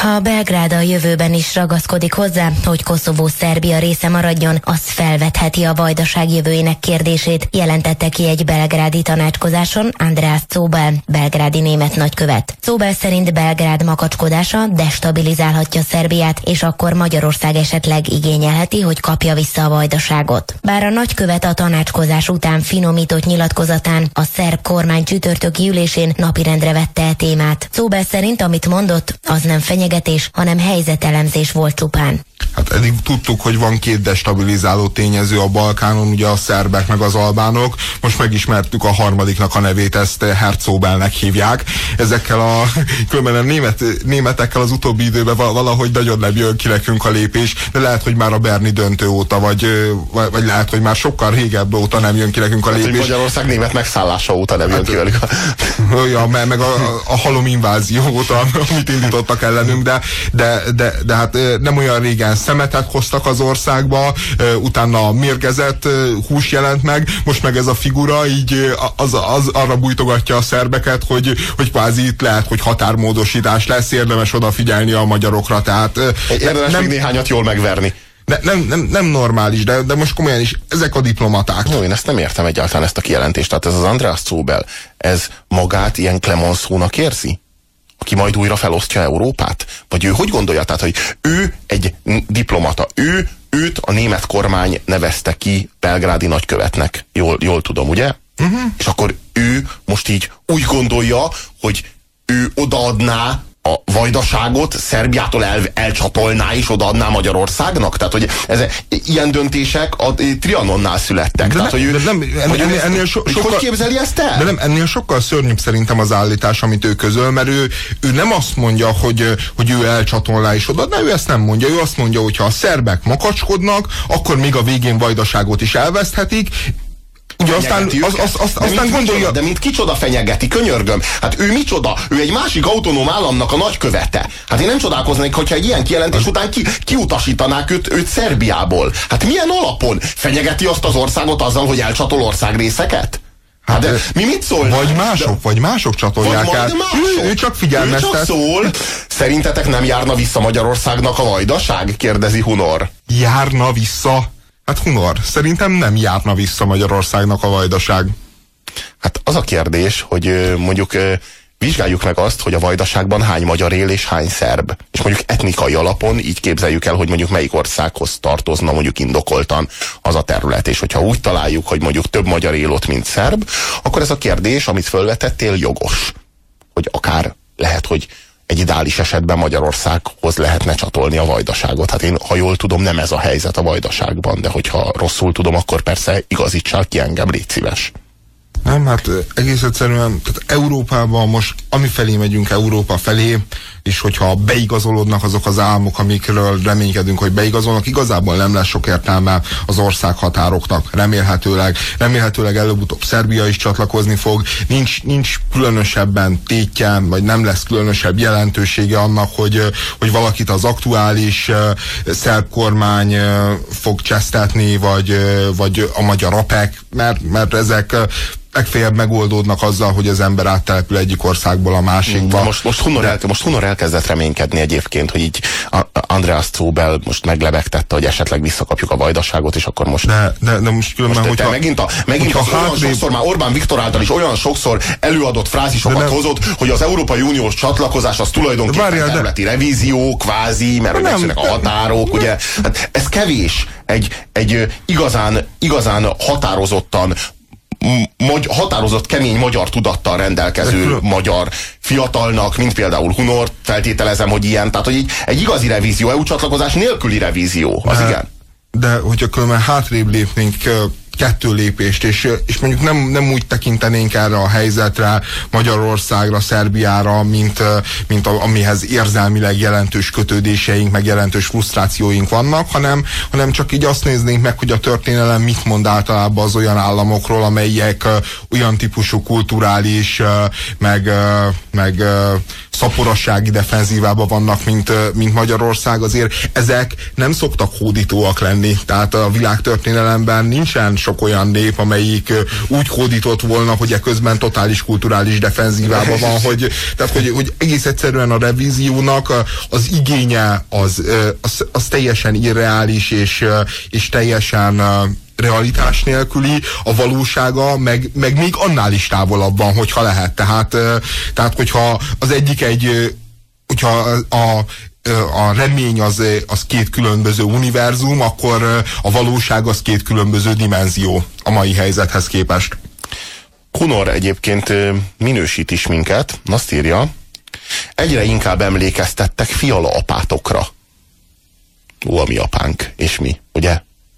Ha Belgrád a jövőben is ragaszkodik hozzá, hogy Koszovó Szerbia része maradjon, az felvetheti a Vajdaság jövőjének kérdését, jelentette ki egy belgrádi tanácskozáson András Czóbel, belgrádi német nagykövet. Czóbel szerint Belgrád makacskodása destabilizálhatja Szerbiát, és akkor Magyarország esetleg igényelheti, hogy kapja vissza a Vajdaságot. Bár a nagykövet a tanácskozás után finomított nyilatkozatán a szerb kormány csütörtöki ülésén napirendre vette e témát. Czóbel szerint, amit mondott, az nem fenyegetés, hanem helyzetelemzés volt csupán. Hát eddig tudtuk, hogy van két destabilizáló tényező a Balkánon, ugye a szerbek meg az albánok. Most megismertük a harmadiknak a nevét, ezt Hertzóbelnek hívják. Ezekkel különben a németekkel az utóbbi időben valahogy nagyon nem jön ki nekünk a lépés, de lehet, hogy már a berni döntő óta, vagy lehet, hogy már sokkal régebb óta nem jön ki nekünk a lépés. Hát, Magyarország német megszállása óta nem jön ki velük. Ja, meg a halom invázió óta, amit indítottak ellenünk, de hát nem olyan régen szemetet hoztak az országba, utána mérgezett hús jelent meg, most meg ez a figura így az arra bújtogatja a szerbeket, hogy kvázi itt lehet, hogy határmódosítás lesz, érdemes odafigyelni a magyarokra, tehát érdemes még néhányat jól megverni. Nem normális, de most komolyan is, ezek a diplomaták. Jó, én ezt nem értem egyáltalán, ezt a kijelentést. Tehát ez az András Czóbel, ez magát ilyen Clemenceau-nak érzi? Aki majd újra felosztja Európát? Vagy ő hogy gondolja? Tehát, hogy ő egy diplomata, őt a német kormány nevezte ki belgrádi nagykövetnek. Jól tudom, ugye? És akkor ő most így úgy gondolja, hogy ő odaadná a Vajdaságot, Szerbiától elcsatolná és odaadná Magyarországnak? Tehát, hogy ilyen döntések a Trianonnál születtek. Tehát, hogy képzeli ezt el? De nem, ennél sokkal szörnyűbb szerintem az állítás, amit ő közöl, mert ő nem azt mondja, hogy ő elcsatolná és odaadná, ő ezt nem mondja. Ő azt mondja, hogy ha a szerbek makacskodnak, akkor még a végén Vajdaságot is elveszthetik. Ugye aztán gondolja... De mint kicsoda fenyegeti, könyörgöm. Hát ő micsoda? Ő egy másik autonóm államnak a nagykövete. Hát én nem csodálkoznék, hogyha egy ilyen kijelentés után kiutasítanák őt Szerbiából. Hát milyen alapon? Fenyegeti azt az országot azzal, hogy elcsatol országrészeket? Hát de mi mit szól? Vagy mások csatolják el. Ő csak figyelmeztet. Ő csak szól. Szerintetek nem járna vissza Magyarországnak a Vajdaság? Kérdezi Hunor. Járna vissza? Hát Hunor, szerintem nem járna vissza Magyarországnak a Vajdaság. Hát az a kérdés, hogy mondjuk vizsgáljuk meg azt, hogy a Vajdaságban hány magyar él és hány szerb. És mondjuk etnikai alapon így képzeljük el, hogy mondjuk melyik országhoz tartozna mondjuk indokoltan az a terület. És hogyha úgy találjuk, hogy mondjuk több magyar él ott, mint szerb, akkor ez a kérdés, amit fölvetettél, jogos. Hogy akár lehet, hogy egy ideális esetben Magyarországhoz lehetne csatolni a Vajdaságot. Hát én, ha jól tudom, nem ez a helyzet a Vajdaságban, de hogyha rosszul tudom, akkor persze igazítsál ki engem, légy szíves. Nem, hát egész egyszerűen, tehát Európában most, amifelé megyünk, Európa felé, és hogyha beigazolódnak azok az álmok, amikről reménykedünk, hogy beigazolnak, igazából nem lesz sok értelme az országhatároknak, remélhetőleg előbb-utóbb Szerbia is csatlakozni fog, nincs különösebben tétje, vagy nem lesz különösebb jelentősége annak, hogy valakit az aktuális szerb kormány fog csesztetni, vagy a magyar APEC, mert ezek legfeljebb megoldódnak azzal, hogy az ember áttelepül egyik országból a másikba. Most Hunor elkezdett reménykedni egyébként, hogy így András Czóbel most meglebegtette, hogy esetleg visszakapjuk a Vajdaságot, és akkor most... De most különben, hogyha... Megint olyan sokszor, már Orbán Viktor által is olyan sokszor előadott frázisokat hozott, hogy az Európai Uniós csatlakozás az tulajdonképpen területi revízió, kvázi, mert megszűnnek a határok, ugye? Hát ez kevés egy igazán határozott, kemény magyar tudattal rendelkező magyar fiatalnak, mint például Hunor, feltételezem, hogy ilyen, tehát hogy egy igazi revízió, EU csatlakozás nélküli revízió, az igen. De hogyha különben hátrébb lépnénk 2 lépést, és mondjuk nem úgy tekintenénk erre a helyzetre, Magyarországra, Szerbiára, mint amihez érzelmileg jelentős kötődéseink, meg jelentős frusztrációink vannak, hanem csak így azt néznénk meg, hogy a történelem mit mond általában az olyan államokról, amelyek olyan típusú kulturális, meg szaporossági defenzívában vannak, mint Magyarország, azért ezek nem szoktak hódítóak lenni. Tehát a világtörténelemben nincsen sok olyan nép, amelyik úgy hódított volna, hogy közben totális kulturális defenzívában van, hogy egész egyszerűen a revíziónak az igénye az teljesen irreális és teljesen realitás nélküli, a valósága meg még annál is távolabb van, hogyha lehet. Tehát hogyha az egyik hogyha a remény az két különböző univerzum, akkor a valóság az két különböző dimenzió a mai helyzethez képest. Hunor egyébként minősít is minket, azt írja, egyre inkább emlékeztettek fiala apátokra. Ó, a mi apánk, és mi, ugye?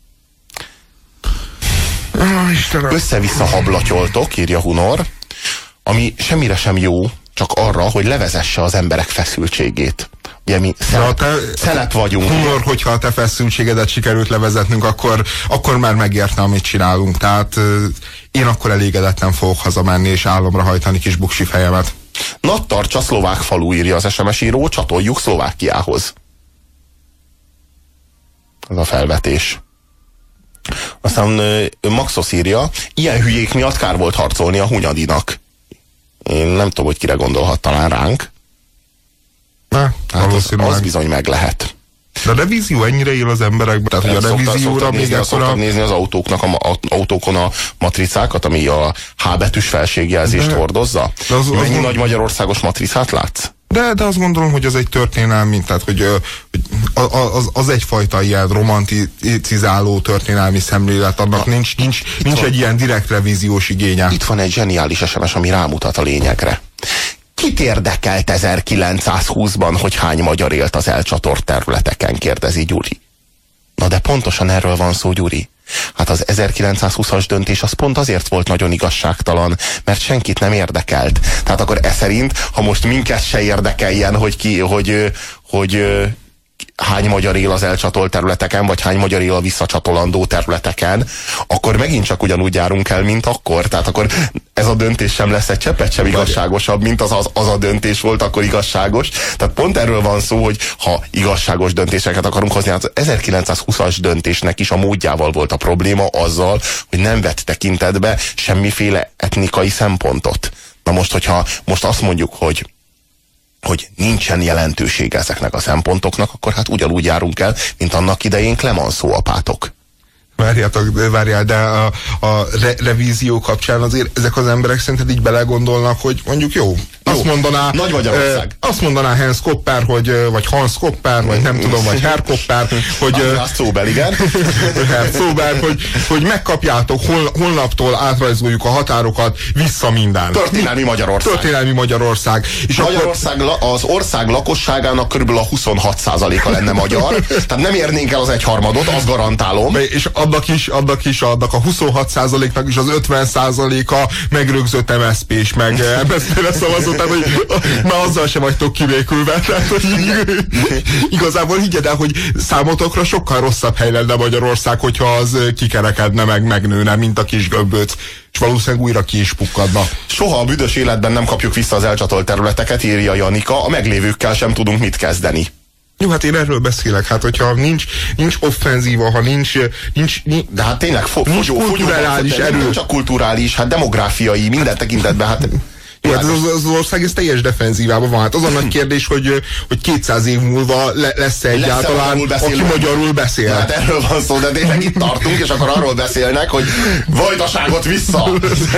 Össze-vissza hablatyoltok, írja Hunor, ami semmire sem jó, csak arra, hogy levezesse az emberek feszültségét. Ugye mi szelep vagyunk. Hunor, hogyha a te feszültségedet sikerült levezetnünk, akkor már megérte, amit csinálunk. Tehát én akkor elégedetlen fogok hazamenni és álomra hajtani kis buksi fejemet. Nattarcsa szlovák falu, írja az SMS író, csatoljuk Szlovákiához. Ez a felvetés. Aztán Maxos írja, ilyen hülyék miatt kár volt harcolni a Hunyadinak. Én nem tudom, hogy kire gondolhat, talán ránk. Hát az bizony meg lehet. De a revízió ennyire él az emberekben? Tehát, hogy a revízióra még szoktak nézni az autókon a matricákat, ami a H betűs felségjelzést hordozza? Mennyi nagy magyarországos matricát látsz? De azt gondolom, hogy az egy történelmi, tehát hogy az egyfajta ilyen romanticizáló történelmi szemlélet, annak nincs egy ilyen direkt revíziós igénye. Itt van egy zseniális SMS, ami rámutat a lényegre. Kit érdekelt 1920-ban, hogy hány magyar élt az elcsatolt területeken, kérdezi Gyuri. Na de pontosan erről van szó, Gyuri. Hát az 1920-as döntés az pont azért volt nagyon igazságtalan, mert senkit nem érdekelt. Tehát akkor szerint, ha most minket se érdekeljen, hogy hány magyar él az elcsatolt területeken, vagy hány magyar él a visszacsatolandó területeken, akkor megint csak ugyanúgy járunk el, mint akkor. Tehát akkor ez a döntés sem lesz egy cseppet sem igazságosabb, mint az a döntés volt akkor igazságos. Tehát pont erről van szó, hogy ha igazságos döntéseket akarunk hozni, az 1920-as döntésnek is a módjával volt a probléma, azzal, hogy nem vett tekintetbe semmiféle etnikai szempontot. Na most, hogyha most azt mondjuk, hogy nincsen jelentősége ezeknek a szempontoknak, akkor hát ugyanúgy járunk el, mint annak idején Clemenceau apátok. Várjál, de a revízió kapcsán azért ezek az emberek szerinted így belegondolnak, hogy mondjuk jó, azt mondaná Nagy Magyarország. Azt mondaná Hans Kopper, vagy Hans Kopper, vagy nem tudom, vagy Herr Kopper, hogy Szóbel, igen. Szóbel, hogy megkapjátok, holnaptól átrajzoljuk a határokat, vissza minden. Történelmi Magyarország. És Magyarország az ország lakosságának körülbelül a 26%-a lenne magyar, tehát nem érnénk el az 1/3, azt garantálom. És annak a 26%-nak is az 50%-a megrögzött MSZP-s, meg MSZP-re szavazott, tehát hogy már azzal sem vagytok kivékülve. Tehát, hogy igazából higgyed el, hogy számotokra sokkal rosszabb hely lenne Magyarország, hogyha az kikerekedne, megnőne, mint a kis gömböc, és valószínűleg újra ki is pukkadna. Soha a büdös életben nem kapjuk vissza az elcsatolt területeket, írja Janika, a meglévőkkel sem tudunk mit kezdeni. Jó, hát én erről beszélek, hát hogyha nincs offenzíva, ha nincs de hát tényleg kulturális erő. Nem csak kulturális, hát demográfiai, minden tekintetben, hát jó, hát az ország ez teljes defenzívában van. Hát az a nagy kérdés, hogy 200 év múlva lesz-e egyáltalán, aki magyarul beszél. Hát erről van szó, de tényleg itt tartunk, és akkor arról beszélnek, hogy vajdaságot vissza.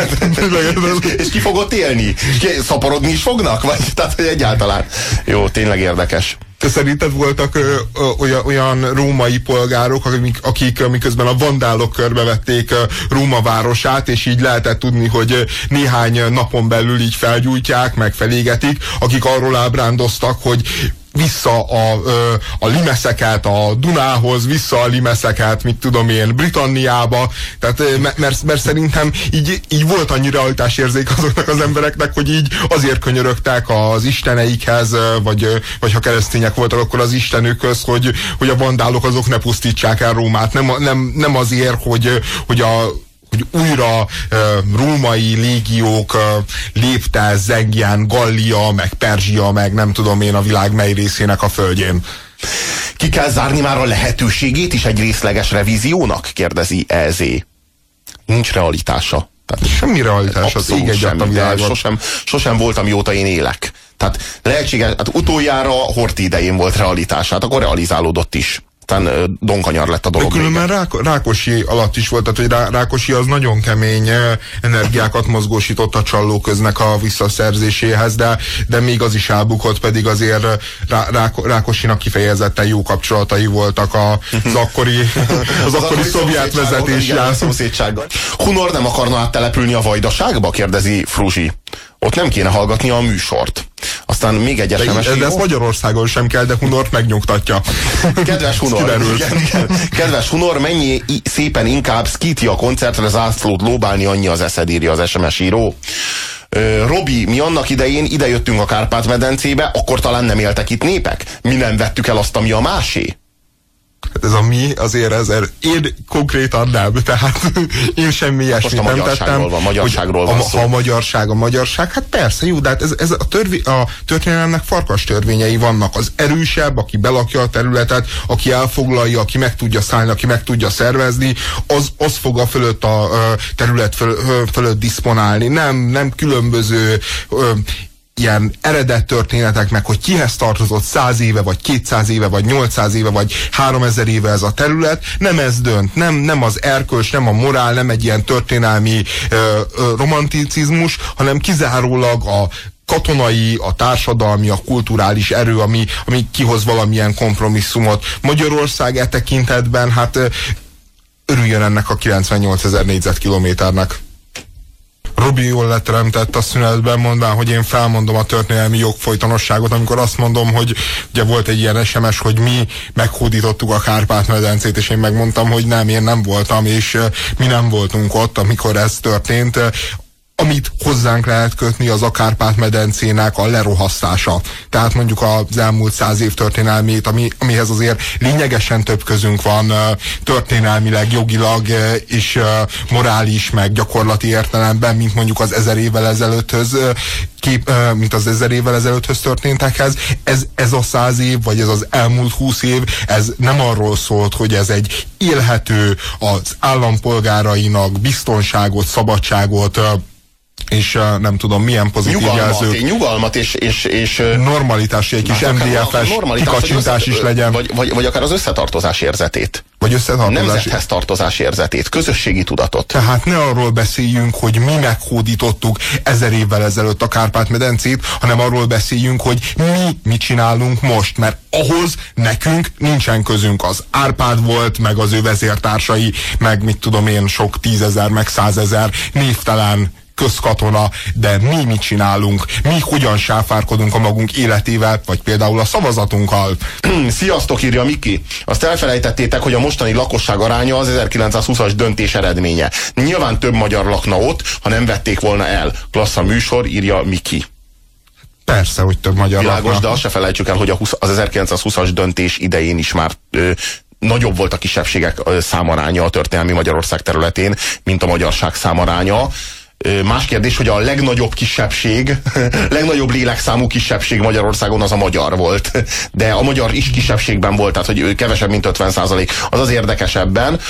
És ki fogod élni? Szaporodni is fognak? Vagy, tehát, hogy egyáltalán. Jó, tényleg érdekes. Szerinted voltak olyan római polgárok, akik miközben a vandálok körbevették Róma városát, és így lehetett tudni, hogy néhány napon belül így felgyújtják, meg felégetik, akik arról ábrándoztak, hogy vissza a limeszeket a Dunához, vissza a limeszeket, mit tudom én, Britanniába, tehát mert szerintem így volt annyi realitásérzék azoknak az embereknek, hogy így azért könyörögtek az isteneikhez, vagy ha keresztények voltak, akkor az istenükhöz, hogy a vandálok azok ne pusztítsák el Rómát. Nem azért, hogy hogy újra római légiók lépte Zengián, Gallia, meg Perzsia, meg nem tudom én a világ mely részének a földjén. Ki kell zárni már a lehetőségét is egy részleges revíziónak? Kérdezi EZ. Nincs realitása. Tehát semmi realitás, az ég egyet a világon. Sosem volt, amióta én élek. Tehát lehetséges, hát utoljára Horthy idején volt realitás, hát akkor realizálódott is. Aztán donkanyar lett a dolog. De különben Rákosi alatt is volt, tehát hogy Rákosi az nagyon kemény energiákat mozgósított a Csallóköznek a visszaszerzéséhez, de még az is elbukott, pedig azért Rákosinak kifejezetten jó kapcsolatai voltak az akkori szovjet vezetéssel. Hunor nem akarna áttelepülni a Vajdaságba? Kérdezi Fruzsi. Ott nem kéne hallgatni a műsort. Aztán még egy SMS. De ezt Magyarországon sem kell, de Hunort megnyugtatja. Kedves Hunor, mennyi szépen inkább Skitia koncertre zászlót lóbálni, annyi az eszed, írja az SMS író. Robi, mi annak idején idejöttünk a Kárpát-medencébe, akkor talán nem éltek itt népek? Mi nem vettük el azt, ami a másé? Ez a mi, azért én konkrétan nem, tehát én semmi ilyesmit nem tettem. Magyarságról van szó. A magyarság, hát persze, jó, de hát ez a történelemnek farkas törvényei vannak. Az erősebb, aki belakja a területet, aki elfoglalja, aki meg tudja szállni, aki meg tudja szervezni, az fog a fölött a terület fölött diszponálni. Nem különböző ilyen eredet történetek, meg hogy kihez tartozott 100 éve, vagy 200 éve, vagy 800 éve, vagy 3000 éve ez a terület, nem ez dönt, nem az erkölcs, nem a morál, nem egy ilyen történelmi romanticizmus, hanem kizárólag a katonai, a társadalmi, a kulturális erő, ami kihoz valamilyen kompromisszumot. Magyarország e tekintetben, hát örüljön ennek a 98 000 négyzetkilométernek. Robi jól leteremtett a szünetben, mondván, hogy én felmondom a történelmi jogfolytonosságot, amikor azt mondom, hogy ugye volt egy ilyen SMS, hogy mi meghódítottuk a Kárpát-medencét, és én megmondtam, hogy nem, én nem voltam, és mi nem voltunk ott, amikor ez történt. Amit hozzánk lehet kötni, az a Kárpát-medencének a lerohasztása. Tehát mondjuk az elmúlt 100 év történelmét, amihez azért lényegesen több közünk van történelmileg, jogilag és morális, meg gyakorlati értelemben, mint mondjuk az 1000 évvel ezelőtthöz történtekhez. Ez a 100 év, vagy ez az elmúlt 20 év, ez nem arról szólt, hogy ez egy élhető, az állampolgárainak biztonságot, szabadságot, és nem tudom, milyen pozitív jelzők. Nyugalmat és normalitás, egy kis MDF-es kikacsintás is legyen. Vagy akár az összetartozás érzetét. Vagy nemzethez tartozás érzetét, közösségi tudatot. Tehát ne arról beszéljünk, hogy mi meghódítottuk 1000 évvel ezelőtt a Kárpát-medencét, hanem arról beszéljünk, hogy mi mit csinálunk most, mert ahhoz nekünk nincsen közünk. Az Árpád volt, meg az ő vezértársai, meg mit tudom én, sok 10 000, meg 100 000 névtelen közkatona, de mi mit csinálunk, mi hogyan sáfárkodunk a magunk életével, vagy például a szavazatunkkal. Sziasztok, írja Miki. Azt elfelejtettétek, hogy a mostani lakosság aránya az 1920-as döntés eredménye. Nyilván több magyar lakna ott, ha nem vették volna el. Klassz a műsor, írja Miki. Persze, hogy több magyar lakna. De azt se felejtsük el, hogy az 1920-as döntés idején is már nagyobb volt a kisebbségek számaránya a történelmi Magyarország területén, mint a magyarság számaránya. Más kérdés, hogy a legnagyobb kisebbség, legnagyobb lélekszámú kisebbség Magyarországon az a magyar volt. De a magyar is kisebbségben volt, tehát hogy kevesebb, mint 50%. Az az érdekesebben,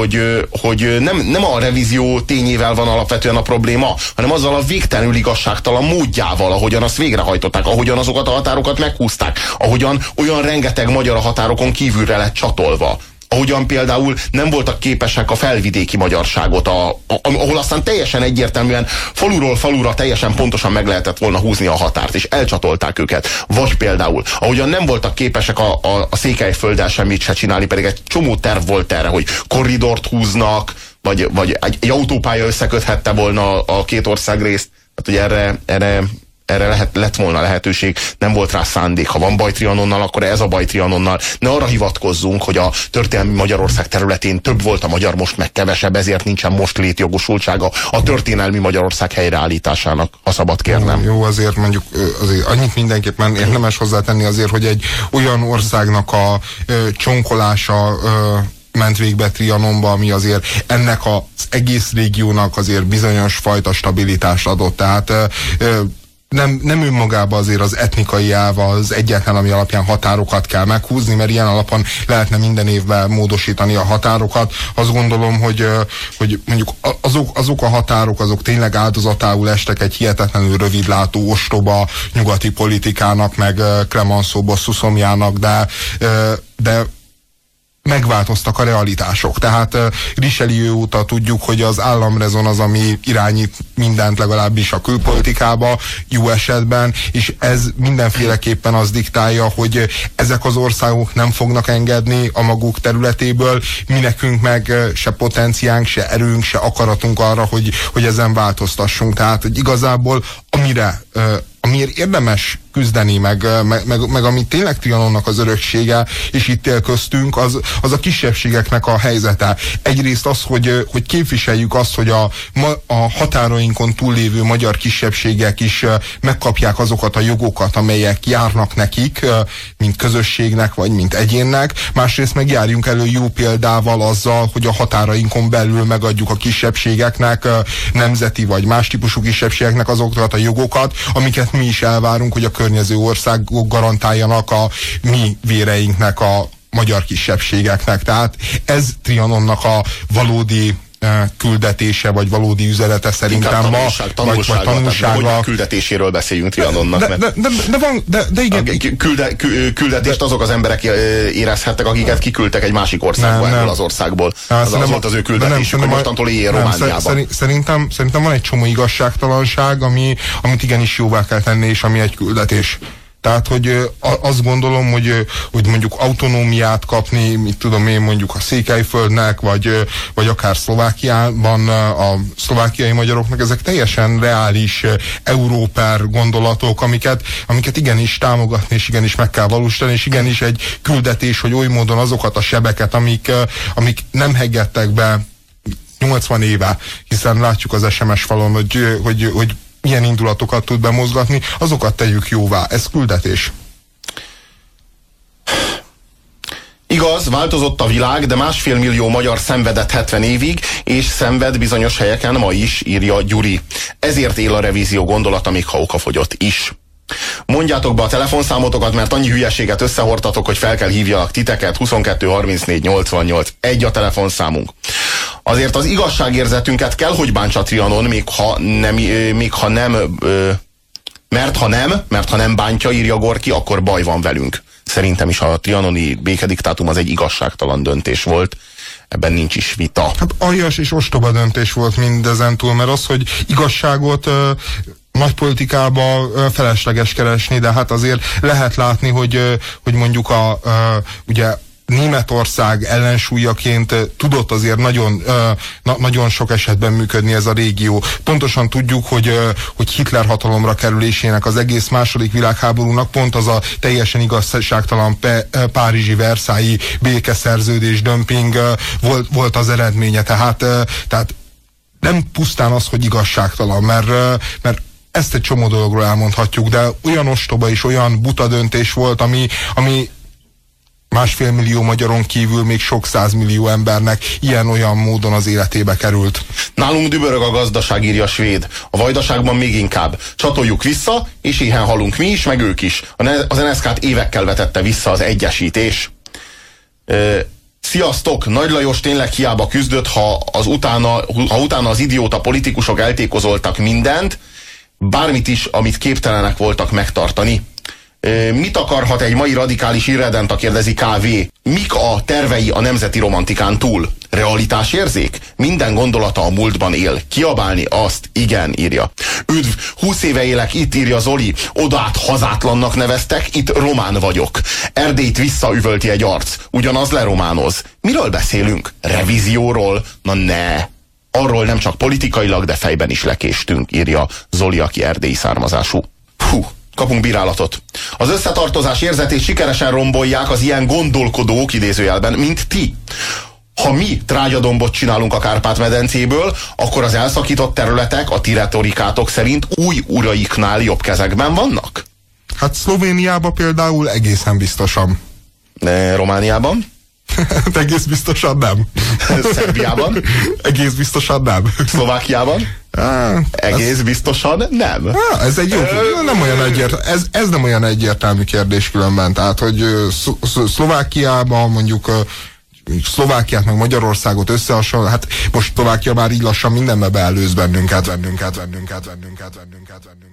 hogy nem a revízió tényével van alapvetően a probléma, hanem azzal a végtelenül igazságtalan módjával, ahogyan azt végrehajtották, ahogyan azokat a határokat meghúzták, ahogyan olyan rengeteg magyar a határokon kívülre lett csatolva. Ahogyan például nem voltak képesek a felvidéki magyarságot, ahol aztán teljesen egyértelműen faluról falura teljesen pontosan meg lehetett volna húzni a határt, és elcsatolták őket. Vagy például, ahogyan nem voltak képesek a Székelyfölddel semmit se csinálni, pedig egy csomó terv volt erre, hogy korridort húznak, vagy egy autópálya összeköthette volna a két országrészt. Hát, hogy erre lett volna lehetőség, nem volt rá szándék. Ha van baj Trianonnal, akkor ez a baj Trianonnal. Ne arra hivatkozzunk, hogy a történelmi Magyarország területén több volt a magyar, most meg kevesebb, ezért nincsen most létjogosultsága a történelmi Magyarország helyreállításának, ha szabad kérnem. Jó, azért mondjuk azért annyit mindenképpen érdemes hozzátenni azért, hogy egy olyan országnak a csonkolása ment végbe Trianonba, ami azért ennek az egész régiónak azért bizonyos fajta stabilitást adott. Tehát nem önmagában azért az etnikai elv az egyetlen, ami alapján határokat kell meghúzni, mert ilyen alapon lehetne minden évben módosítani a határokat. Azt gondolom, hogy mondjuk azok a határok, azok tényleg áldozatául estek egy hihetetlenül rövidlátó, ostoba nyugati politikának, meg Clemenceau bosszúszomjának, de megváltoztak a realitások. Tehát Richelieu óta tudjuk, hogy az államrezon az, ami irányít mindent, legalábbis a külpolitikába jó esetben, és ez mindenféleképpen az diktálja, hogy ezek az országok nem fognak engedni a maguk területéből, mi nekünk meg se potenciánk, se erőnk, se akaratunk arra, hogy ezen változtassunk. Tehát, hogy igazából amiért érdemes küzdeni, meg ami tényleg Trianonnak az öröksége, és itt él köztünk, az a kisebbségeknek a helyzete. Egyrészt az, hogy képviseljük azt, hogy a határainkon túllévő magyar kisebbségek is megkapják azokat a jogokat, amelyek járnak nekik, mint közösségnek, vagy mint egyénnek. Másrészt meg járjunk elő jó példával azzal, hogy a határainkon belül megadjuk a kisebbségeknek, nemzeti vagy más típusú kisebbségeknek azokat a jogokat, amiket mi is elvárunk, hogy a környező országok garantáljanak a mi véreinknek, a magyar kisebbségeknek. Tehát ez Trianonnak a valódi küldetése, vagy valódi üzenete szerintem ma, vagy tanulsága. Hogy küldetéséről beszéljünk Trianonnak. De igen. Küldetést azok az emberek érezhettek, akiket kiküldtek egy másik országba, ebből az országból. Az volt az ő küldetésük, hogy mostantól éljél Romániában. Szerintem van egy csomó igazságtalanság, amit igenis jóvá kell tenni, és ami egy küldetés. Tehát, hogy azt gondolom, hogy mondjuk autonómiát kapni, mit tudom én, mondjuk a Székelyföldnek, vagy akár Szlovákiában a szlovákiai magyaroknak, ezek teljesen reális európer gondolatok, amiket igenis támogatni, és igenis meg kell valósítani, és igenis egy küldetés, hogy oly módon azokat a sebeket, amik nem heggettek be 80 éve, hiszen látjuk az SMS falon, hogy milyen indulatokat tud bemozgatni, azokat tegyük jóvá. Ez küldetés. Igaz, változott a világ, de 1,5 millió magyar szenvedett 70 évig, és szenved bizonyos helyeken ma is, írja Gyuri. Ezért él a revízió gondolata, még ha okafogyott is. Mondjátok be a telefonszámotokat, mert annyi hülyeséget összehordtatok, hogy fel kell hívjalak titeket. 22 34 88 1 a telefonszámunk. Azért az igazságérzetünket kell, hogy bántsa Trianon, mert ha nem bántja, írja Gorki, akkor baj van velünk. Szerintem is a trianoni békediktátum az egy igazságtalan döntés volt. Ebben nincs is vita. Hát aljas és ostoba döntés volt mindezen túl, mert az, hogy igazságot nagy politikába felesleges keresni, de hát azért lehet látni, hogy mondjuk ugye Németország ellensúlyaként tudott azért nagyon sok esetben működni ez a régió. Pontosan tudjuk, hogy Hitler hatalomra kerülésének, az egész második világháborúnak pont az a teljesen igazságtalan párizsi Versailles békeszerződés, dömping volt az eredménye. Tehát nem pusztán az, hogy igazságtalan, mert ezt egy csomó dologról elmondhatjuk, de olyan ostoba és olyan buta döntés volt, ami 1,5 millió magyaron kívül még sok 100 millió embernek ilyen-olyan módon az életébe került. Nálunk dübörög a gazdaság, írja Svéd. A Vajdaságban még inkább. Csatoljuk vissza, és éhen halunk mi is, meg ők is. Az NSZK-t évekkel vetette vissza az egyesítés. Sziasztok! Nagy Lajos tényleg hiába küzdött, ha utána az idióta politikusok eltékozoltak mindent, bármit is, amit képtelenek voltak megtartani. Mit akarhat egy mai radikális irredenta, kérdezi KV. Mik a tervei a nemzeti romantikán túl? Realitásérzék? Minden gondolata a múltban él. Kiabálni azt? Igen, írja. Üdv! 20 éve élek itt, írja Zoli. Odát hazátlannak neveztek, itt román vagyok. Erdélyt visszaüvölti egy arc. Ugyanaz lerománoz. Miről beszélünk? Revízióról? Na ne! Arról nem csak politikailag, de fejben is lekéstünk, írja Zoli, aki erdélyi származású. Kapunk bírálatot. Az összetartozás érzetét sikeresen rombolják az ilyen gondolkodók, idézőjelben, mint ti. Ha mi trágyadombot csinálunk a Kárpát-medencéből, akkor az elszakított területek a ti retorikátok szerint új uraiknál jobb kezekben vannak? Hát Szlovéniában például egészen biztosan. Romániában? Egész biztosan nem. Szerbiában? Egész biztosan nem. Szlovákiában? Egész biztosan nem. Ez egy jó, nem olyan ez nem olyan egyértelmű kérdés különben. Tehát, hogy Szlovákiában mondjuk Szlovákiát meg Magyarországot összehasonlítani, hát most Szlovákia már így lassan mindenbe beelőz bennünket.